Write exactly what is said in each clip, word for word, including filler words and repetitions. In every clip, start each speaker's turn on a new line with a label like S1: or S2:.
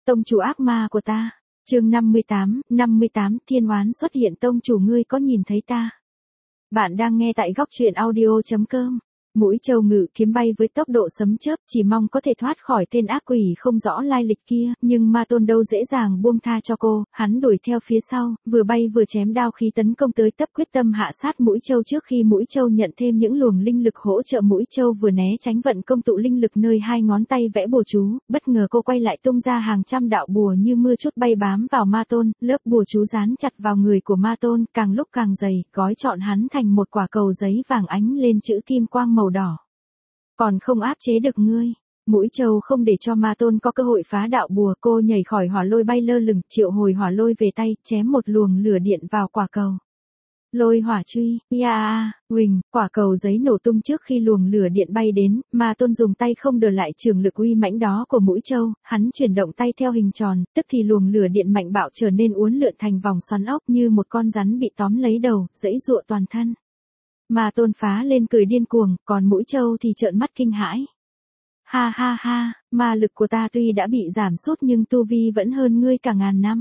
S1: Tông chủ ác ma của ta. Chương năm mươi tám, năm mươi tám, thiên oán xuất hiện. Tông chủ, ngươi có nhìn thấy ta? Bạn đang nghe tại góc truyện audio chấm com. Mũi trâu ngự kiếm bay với tốc độ sấm chớp, chỉ mong có thể thoát khỏi tên ác quỷ không rõ lai lịch kia, nhưng Ma Tôn đâu dễ dàng buông tha cho cô, hắn đuổi theo phía sau, vừa bay vừa chém đao khí tấn công tới tấp, quyết tâm hạ sát mũi trâu trước khi mũi trâu nhận thêm những luồng linh lực hỗ trợ. Mũi trâu vừa né tránh vận công tụ linh lực nơi hai ngón tay vẽ bùa chú, bất ngờ cô quay lại tung ra hàng trăm đạo bùa như mưa chút bay bám vào Ma Tôn, lớp bùa chú dán chặt vào người của Ma Tôn, càng lúc càng dày, gói trọn hắn thành một quả cầu giấy vàng ánh lên chữ kim quang màu đỏ. Còn không áp chế được ngươi. Mũi trâu không để cho Ma Tôn có cơ hội phá đạo bùa, cô nhảy khỏi hỏa lôi bay lơ lửng, triệu hồi hỏa lôi về tay, chém một luồng lửa điện vào quả cầu. Lôi hỏa truy, ya, huỳnh, quả cầu giấy nổ tung trước khi luồng lửa điện bay đến, Ma Tôn dùng tay không đỡ lại trường lực uy mãnh đó của mũi trâu, hắn chuyển động tay theo hình tròn, tức thì luồng lửa điện mạnh bạo trở nên uốn lượn thành vòng xoắn ốc như một con rắn bị tóm lấy đầu, giãy giụa toàn thân. Ma Tôn phá lên cười điên cuồng, còn mũi trâu thì trợn mắt kinh hãi. Ha ha ha, ma lực của ta tuy đã bị giảm sút nhưng tu vi vẫn hơn ngươi cả ngàn năm.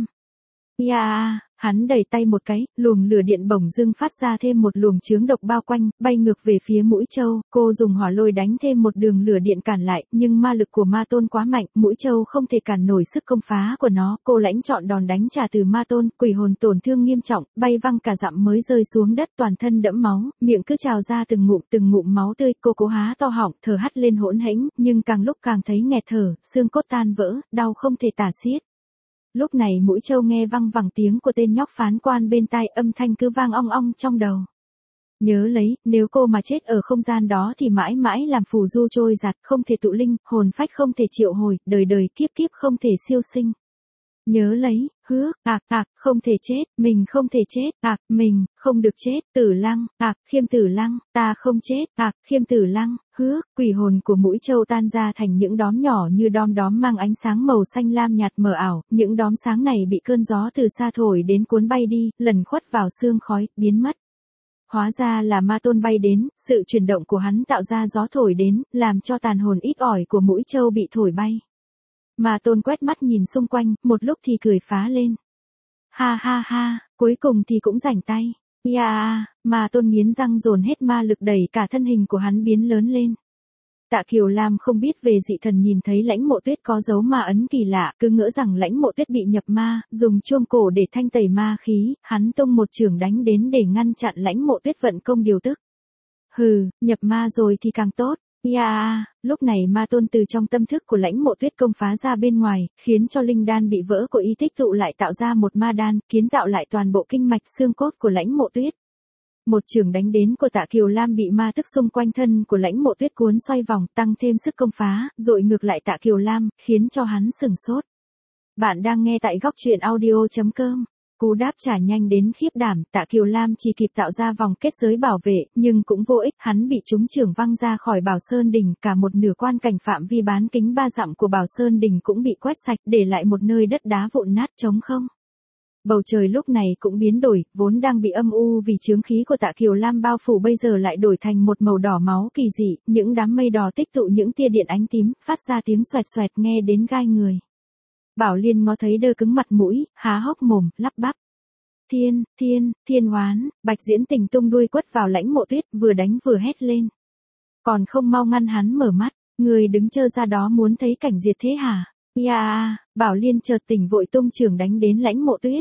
S1: Ya, hắn đẩy tay một cái, luồng lửa điện bỗng dưng phát ra thêm một luồng chướng độc bao quanh, bay ngược về phía mũi trâu, cô dùng hỏa lôi đánh thêm một đường lửa điện cản lại, nhưng ma lực của Ma Tôn quá mạnh, mũi trâu không thể cản nổi sức công phá của nó, cô lãnh chọn đòn đánh trả từ Ma Tôn, quỷ hồn tổn thương nghiêm trọng, bay văng cả dặm mới rơi xuống đất, toàn thân đẫm máu, miệng cứ trào ra từng ngụm từng ngụm máu tươi, cô cố há to họng, thở hắt lên hỗn hĩnh, nhưng càng lúc càng thấy nghẹt thở, xương cốt tan vỡ, đau không thể tả xiết. Lúc này mũi trâu nghe văng vẳng tiếng của tên nhóc phán quan bên tai, âm thanh cứ vang ong ong trong đầu. Nhớ lấy, nếu cô mà chết ở không gian đó thì mãi mãi làm phù du trôi giạt, không thể tụ linh, hồn phách không thể triệu hồi, đời đời kiếp kiếp không thể siêu sinh. Nhớ lấy, hứa, ạc, ạc, không thể chết, mình không thể chết, ạc, mình, không được chết, Tử Lăng, ạc, Khiêm Tử Lăng, ta không chết, ạc, Khiêm Tử Lăng, hứa, quỷ hồn của mũi trâu tan ra thành những đóm nhỏ như đom đóm mang ánh sáng màu xanh lam nhạt mờ ảo, những đóm sáng này bị cơn gió từ xa thổi đến cuốn bay đi, lẩn khuất vào sương khói, biến mất. Hóa ra là Ma Tôn bay đến, sự chuyển động của hắn tạo ra gió thổi đến, làm cho tàn hồn ít ỏi của mũi trâu bị thổi bay. Ma Tôn quét mắt nhìn xung quanh, một lúc thì cười phá lên. Ha ha ha, cuối cùng thì cũng rảnh tay. Ya, Ma Tôn nghiến răng dồn hết ma lực đẩy cả thân hình của hắn biến lớn lên. Tạ Kiều Lam không biết về dị thần nhìn thấy Lãnh Mộ Tuyết có dấu ma ấn kỳ lạ, cứ ngỡ rằng Lãnh Mộ Tuyết bị nhập ma, dùng chuông cổ để thanh tẩy ma khí, hắn tung một chưởng đánh đến để ngăn chặn Lãnh Mộ Tuyết vận công điều tức. Hừ, nhập ma rồi thì càng tốt. Ya, lúc này Ma Tôn từ trong tâm thức của Lãnh Mộ Tuyết công phá ra bên ngoài, khiến cho linh đan bị vỡ của y tích tụ lại tạo ra một ma đan, kiến tạo lại toàn bộ kinh mạch xương cốt của Lãnh Mộ Tuyết. Một chưởng đánh đến của Tạ Kiều Lam bị ma tức xung quanh thân của Lãnh Mộ Tuyết cuốn xoay vòng, tăng thêm sức công phá, dội ngược lại Tạ Kiều Lam, khiến cho hắn sửng sốt. Bạn đang nghe tại góc truyện audio chấm com. Cú đáp trả nhanh đến khiếp đảm, Tạ Kiều Lam chỉ kịp tạo ra vòng kết giới bảo vệ, nhưng cũng vô ích, hắn bị trúng chưởng văng ra khỏi Bảo Sơn Đỉnh, cả một nửa quan cảnh phạm vi bán kính ba dặm của Bảo Sơn Đỉnh cũng bị quét sạch, để lại một nơi đất đá vụn nát trống không. Bầu trời lúc này cũng biến đổi, vốn đang bị âm u vì chướng khí của Tạ Kiều Lam bao phủ bây giờ lại đổi thành một màu đỏ máu kỳ dị, những đám mây đỏ tích tụ những tia điện ánh tím, phát ra tiếng xoẹt xoẹt nghe đến gai người. Bảo Liên ngó thấy đơ cứng mặt mũi, há hốc mồm, lắp bắp. Thiên, thiên, thiên oán, Bạch Diễn Tình tung đuôi quất vào Lãnh Mộ Tuyết, vừa đánh vừa hét lên. Còn không mau ngăn hắn mở mắt, người đứng trơ ra đó muốn thấy cảnh diệt thế hả? Ya, Bảo Liên chợt tỉnh vội tung chưởng đánh đến Lãnh Mộ Tuyết.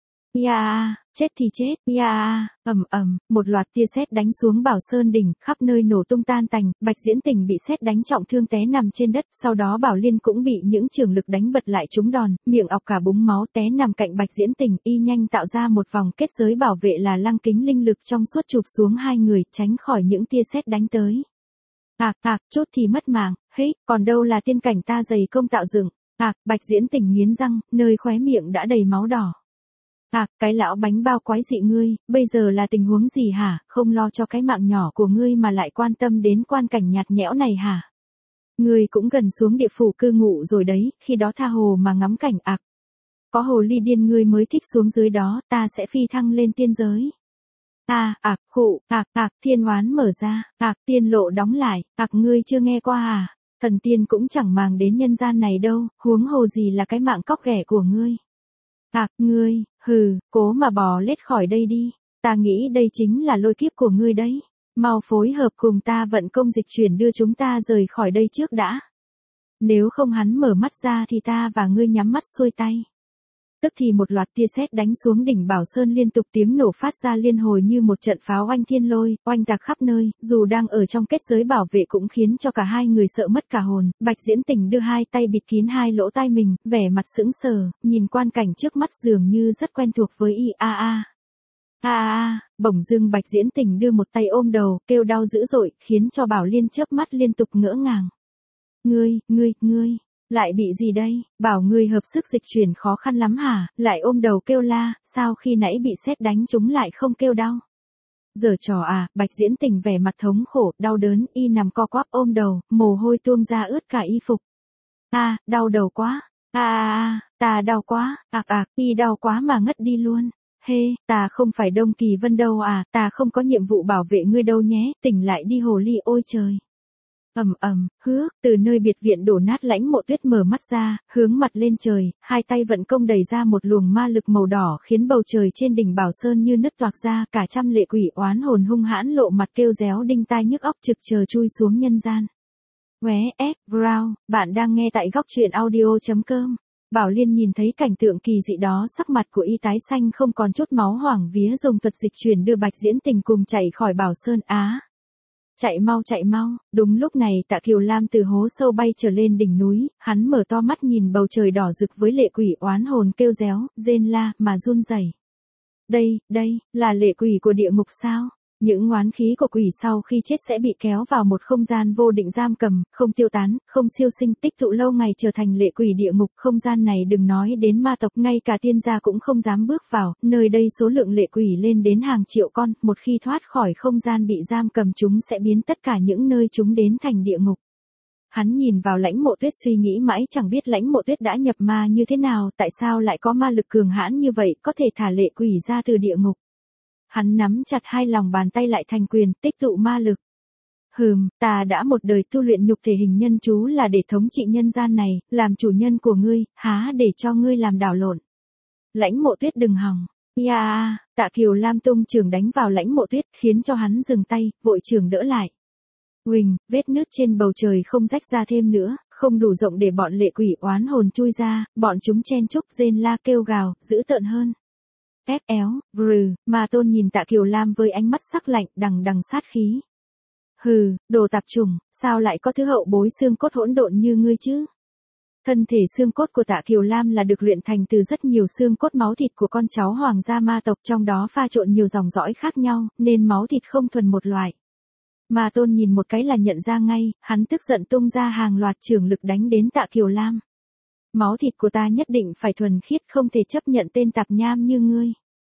S1: Ya, chết thì chết, ya, ầm ầm, một loạt tia sét đánh xuống Bảo Sơn Đỉnh, khắp nơi nổ tung tan tành, Bạch Diễn Tình bị sét đánh trọng thương té nằm trên đất, sau đó Bảo Liên cũng bị những chưởng lực đánh bật lại trúng đòn, miệng ọc cả búng máu té nằm cạnh Bạch Diễn Tình, y nhanh tạo ra một vòng kết giới bảo vệ là lăng kính linh lực trong suốt chụp xuống hai người, tránh khỏi những tia sét đánh tới. Ạc, ạc, chút thì mất mạng, hế, còn đâu là tiên cảnh ta dày công tạo dựng. Ạc, Bạch Diễn Tình nghiến răng, nơi khóe miệng đã đầy máu đỏ. À, cái lão bánh bao quái dị ngươi, bây giờ là tình huống gì hả, không lo cho cái mạng nhỏ của ngươi mà lại quan tâm đến quan cảnh nhạt nhẽo này hả? Ngươi cũng gần xuống địa phủ cư ngụ rồi đấy, khi đó tha hồ mà ngắm cảnh ạc. Có hồ ly điên ngươi mới thích xuống dưới đó, ta sẽ phi thăng lên tiên giới. À, ạc, khụ, ạc, ạc, thiên oán mở ra, ạc, tiên lộ đóng lại, ạc ngươi chưa nghe qua à? Thần tiên cũng chẳng màng đến nhân gian này đâu, huống hồ gì là cái mạng cóc ghẻ của ngươi. À, ngươi, hừ, cố mà bò lết khỏi đây đi, ta nghĩ đây chính là lôi kiếp của ngươi đấy. Mau phối hợp cùng ta vận công dịch chuyển đưa chúng ta rời khỏi đây trước đã. Nếu không hắn mở mắt ra thì ta và ngươi nhắm mắt xuôi tay. Tức thì một loạt tia sét đánh xuống đỉnh Bảo Sơn, liên tục tiếng nổ phát ra liên hồi như một trận pháo oanh thiên lôi, oanh tạc khắp nơi, dù đang ở trong kết giới bảo vệ cũng khiến cho cả hai người sợ mất cả hồn. Bạch Diễn Tình đưa hai tay bịt kín hai lỗ tai mình, vẻ mặt sững sờ, nhìn quan cảnh trước mắt dường như rất quen thuộc với y. A a. A a, bỗng dưng Bạch Diễn Tình đưa một tay ôm đầu, kêu đau dữ dội, khiến cho Bảo Liên chớp mắt liên tục ngỡ ngàng. Ngươi, ngươi, ngươi, lại bị gì đây? Bảo ngươi hợp sức dịch chuyển khó khăn lắm hả? Lại ôm đầu kêu la, sao khi nãy bị sét đánh chúng lại không kêu đau? Giở trò à? Bạch Diễn Tình vẻ mặt thống khổ, đau đớn, y nằm co quắp ôm đầu, mồ hôi tuôn ra ướt cả y phục. A, à, đau đầu quá. A a a, ta đau quá. Ạc ạc, y đau quá mà ngất đi luôn. Hê, ta không phải Đông Kỳ Vân đâu à, ta không có nhiệm vụ bảo vệ ngươi đâu nhé, tỉnh lại đi hồ ly ôi trời. Ầm ầm, hước, từ nơi biệt viện đổ nát Lãnh Mộ Tuyết mở mắt ra, hướng mặt lên trời, hai tay vận công đẩy ra một luồng ma lực màu đỏ khiến bầu trời trên đỉnh Bảo Sơn như nứt toạc ra, cả trăm lệ quỷ oán hồn hung hãn lộ mặt kêu réo đinh tai nhức óc trực chờ chui xuống nhân gian. Qué, S, Brown, bạn đang nghe tại góc truyện audio chấm com. Bảo Liên nhìn thấy cảnh tượng kỳ dị đó, sắc mặt của y tái xanh không còn chút máu, hoảng vía dùng thuật dịch chuyển đưa Bạch Diễn Tình cùng chạy khỏi Bảo Sơn. Á, chạy mau chạy mau. Đúng lúc này Tạ Kiều Lam từ hố sâu bay trở lên đỉnh núi, hắn mở to mắt nhìn bầu trời đỏ rực với lệ quỷ oán hồn kêu réo, rên la mà run rẩy. Đây, đây, là lệ quỷ của địa ngục sao? Những oán khí của quỷ sau khi chết sẽ bị kéo vào một không gian vô định giam cầm, không tiêu tán, không siêu sinh, tích tụ lâu ngày trở thành lệ quỷ địa ngục. Không gian này đừng nói đến ma tộc, ngay cả tiên gia cũng không dám bước vào, nơi đây số lượng lệ quỷ lên đến hàng triệu con, một khi thoát khỏi không gian bị giam cầm chúng sẽ biến tất cả những nơi chúng đến thành địa ngục. Hắn nhìn vào Lãnh Mộ Tuyết suy nghĩ mãi chẳng biết Lãnh Mộ Tuyết đã nhập ma như thế nào, tại sao lại có ma lực cường hãn như vậy, có thể thả lệ quỷ ra từ địa ngục. Hắn nắm chặt hai lòng bàn tay lại thành quyền, tích tụ ma lực. Hừm, ta đã một đời tu luyện nhục thể hình nhân chú là để thống trị nhân gian này, làm chủ nhân của ngươi, há để cho ngươi làm đảo lộn. Lãnh Mộ Tuyết đừng hòng. Ya, Tạ Kiều Lam tung trường đánh vào Lãnh Mộ Tuyết, khiến cho hắn dừng tay, vội trường đỡ lại. Huỳnh, vết nứt trên bầu trời không rách ra thêm nữa, không đủ rộng để bọn lệ quỷ oán hồn chui ra, bọn chúng chen chúc rên la kêu gào, dữ tợn hơn. Ép éo, vrừ, Ma Tôn nhìn Tạ Kiều Lam với ánh mắt sắc lạnh, đằng đằng sát khí. Hừ, đồ tạp chủng, sao lại có thứ hậu bối xương cốt hỗn độn như ngươi chứ? Thân thể xương cốt của Tạ Kiều Lam là được luyện thành từ rất nhiều xương cốt máu thịt của con cháu hoàng gia ma tộc, trong đó pha trộn nhiều dòng dõi khác nhau, nên máu thịt không thuần một loại. Ma Tôn nhìn một cái là nhận ra ngay, hắn tức giận tung ra hàng loạt chưởng lực đánh đến Tạ Kiều Lam. Máu thịt của ta nhất định phải thuần khiết, không thể chấp nhận tên tạp nham như ngươi.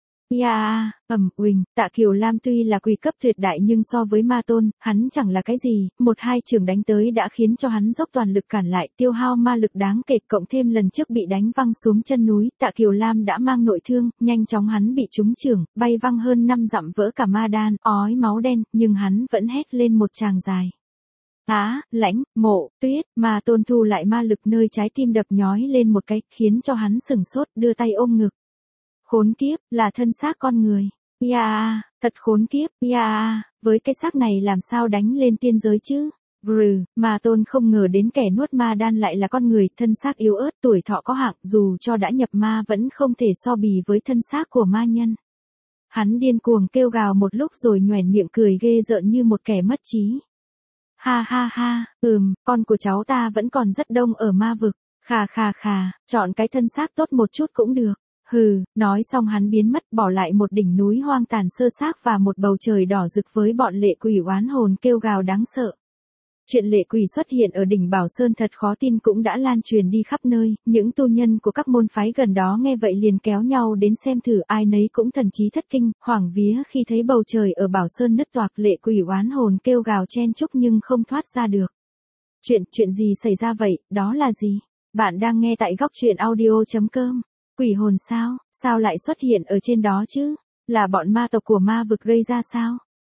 S1: Ya, ầm, uỳnh, Tạ Kiều Lam tuy là quỷ cấp tuyệt đại nhưng so với Ma Tôn, hắn chẳng là cái gì, một hai chưởng đánh tới đã khiến cho hắn dốc toàn lực cản lại, tiêu hao ma lực đáng kể, cộng thêm lần trước bị đánh văng xuống chân núi, Tạ Kiều Lam đã mang nội thương, nhanh chóng hắn bị trúng chưởng, bay văng hơn năm dặm vỡ cả ma đan, ói máu đen, nhưng hắn vẫn hét lên một tràng dài. Á, Lãnh Mộ Tuyết, Ma Tôn thu lại ma lực, nơi trái tim đập nhói lên một cái, khiến cho hắn sừng sốt, đưa tay ôm ngực. Khốn kiếp, là thân xác con người. Ya, thật khốn kiếp. Ya, với cái xác này làm sao đánh lên tiên giới chứ? Vrừ, Ma Tôn không ngờ đến kẻ nuốt ma đan lại là con người, thân xác yếu ớt, tuổi thọ có hạn, dù cho đã nhập ma vẫn không thể so bì với thân xác của ma nhân. Hắn điên cuồng kêu gào một lúc rồi nhoẻn miệng cười ghê rợn như một kẻ mất trí. Ha ha ha, ừm, con của cháu ta vẫn còn rất đông ở ma vực. Khà khà khà, chọn cái thân xác tốt một chút cũng được. Hừ, nói xong hắn biến mất, bỏ lại một đỉnh núi hoang tàn sơ xác và một bầu trời đỏ rực với bọn lệ quỷ oán hồn kêu gào đáng sợ. Chuyện lệ quỷ xuất hiện ở đỉnh Bảo Sơn thật khó tin cũng đã lan truyền đi khắp nơi, những tu nhân của các môn phái gần đó nghe vậy liền kéo nhau đến xem thử, ai nấy cũng thần trí thất kinh, hoảng vía khi thấy bầu trời ở Bảo Sơn nứt toạc, lệ quỷ oán hồn kêu gào chen chúc nhưng không thoát ra được. Chuyện, chuyện gì xảy ra vậy, đó là gì? Bạn đang nghe tại góc truyện audio chấm com. Quỷ hồn sao, sao lại xuất hiện ở trên đó chứ? Là bọn ma tộc của ma vực gây ra sao?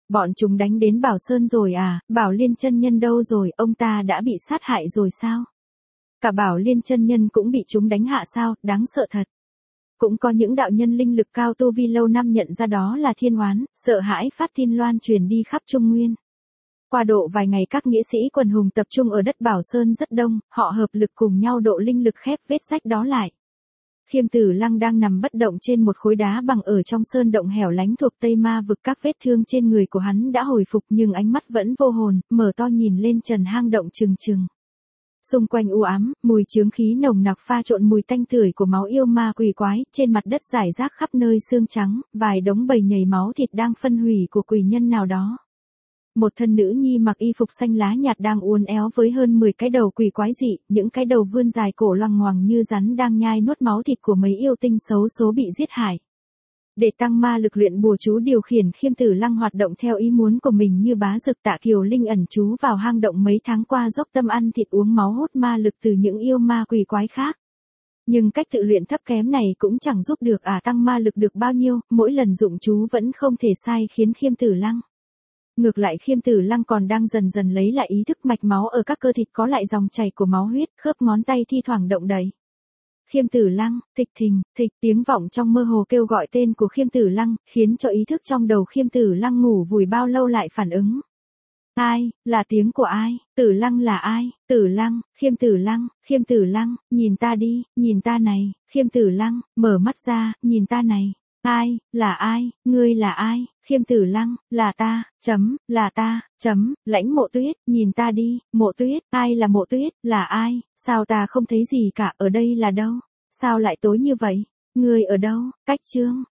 S1: Bọn chúng đánh đến Bảo Sơn rồi à, Bảo Liên chân nhân đâu rồi, ông ta đã bị sát hại rồi sao? Cả Bảo Liên chân nhân cũng bị chúng đánh hạ sao, đáng sợ thật. Cũng có những đạo nhân linh lực cao tu vi lâu năm nhận ra đó là thiên oán, sợ hãi phát tin loan truyền đi khắp Trung Nguyên. Qua độ vài ngày các nghĩa sĩ quần hùng tập trung ở đất Bảo Sơn rất đông, họ hợp lực cùng nhau độ linh lực khép vết rách đó lại. Khiêm Tử Lăng đang nằm bất động trên một khối đá bằng ở trong sơn động hẻo lánh thuộc Tây Ma vực, các vết thương trên người của hắn đã hồi phục nhưng ánh mắt vẫn vô hồn, mở to nhìn lên trần hang động trừng trừng. Xung quanh u ám, mùi chướng khí nồng nặc pha trộn mùi tanh tưởi của máu yêu ma quỷ quái, trên mặt đất rải rác khắp nơi xương trắng, vài đống bầy nhầy máu thịt đang phân hủy của quỷ nhân nào đó. Một thân nữ nhi mặc y phục xanh lá nhạt đang uốn éo với hơn mười cái đầu quỷ quái dị, những cái đầu vươn dài cổ loằng ngoằng như rắn đang nhai nuốt máu thịt của mấy yêu tinh xấu số bị giết hại. Để tăng ma lực luyện bùa chú điều khiển Khiêm Tử Lăng hoạt động theo ý muốn của mình như bá dực Tạ Kiều Linh ẩn trú vào hang động mấy tháng qua dốc tâm ăn thịt uống máu hút ma lực từ những yêu ma quỷ quái khác. Nhưng cách tự luyện thấp kém này cũng chẳng giúp được à tăng ma lực được bao nhiêu, mỗi lần dụng chú vẫn không thể sai khiến Khiêm Tử Lăng. Ngược lại Khiêm Tử Lăng còn đang dần dần lấy lại ý thức, mạch máu ở các cơ thịt có lại dòng chảy của máu huyết, khớp ngón tay thi thoảng động đậy. Khiêm Tử Lăng, thịch thình, thịch, tiếng vọng trong mơ hồ kêu gọi tên của Khiêm Tử Lăng, khiến cho ý thức trong đầu Khiêm Tử Lăng ngủ vùi bao lâu lại phản ứng. Ai, là tiếng của ai, Tử Lăng là ai, Tử Lăng, Khiêm Tử Lăng, Khiêm Tử Lăng, nhìn ta đi, nhìn ta này, Khiêm Tử Lăng, mở mắt ra, nhìn ta này. Ai, là ai, ngươi là ai, Khiêm Tử Lăng, là ta, chấm, là ta, chấm, Lãnh Mộ Tuyết, nhìn ta đi, Mộ Tuyết, ai là Mộ Tuyết, là ai, sao ta không thấy gì cả, ở đây là đâu, sao lại tối như vậy, ngươi ở đâu, cách chương.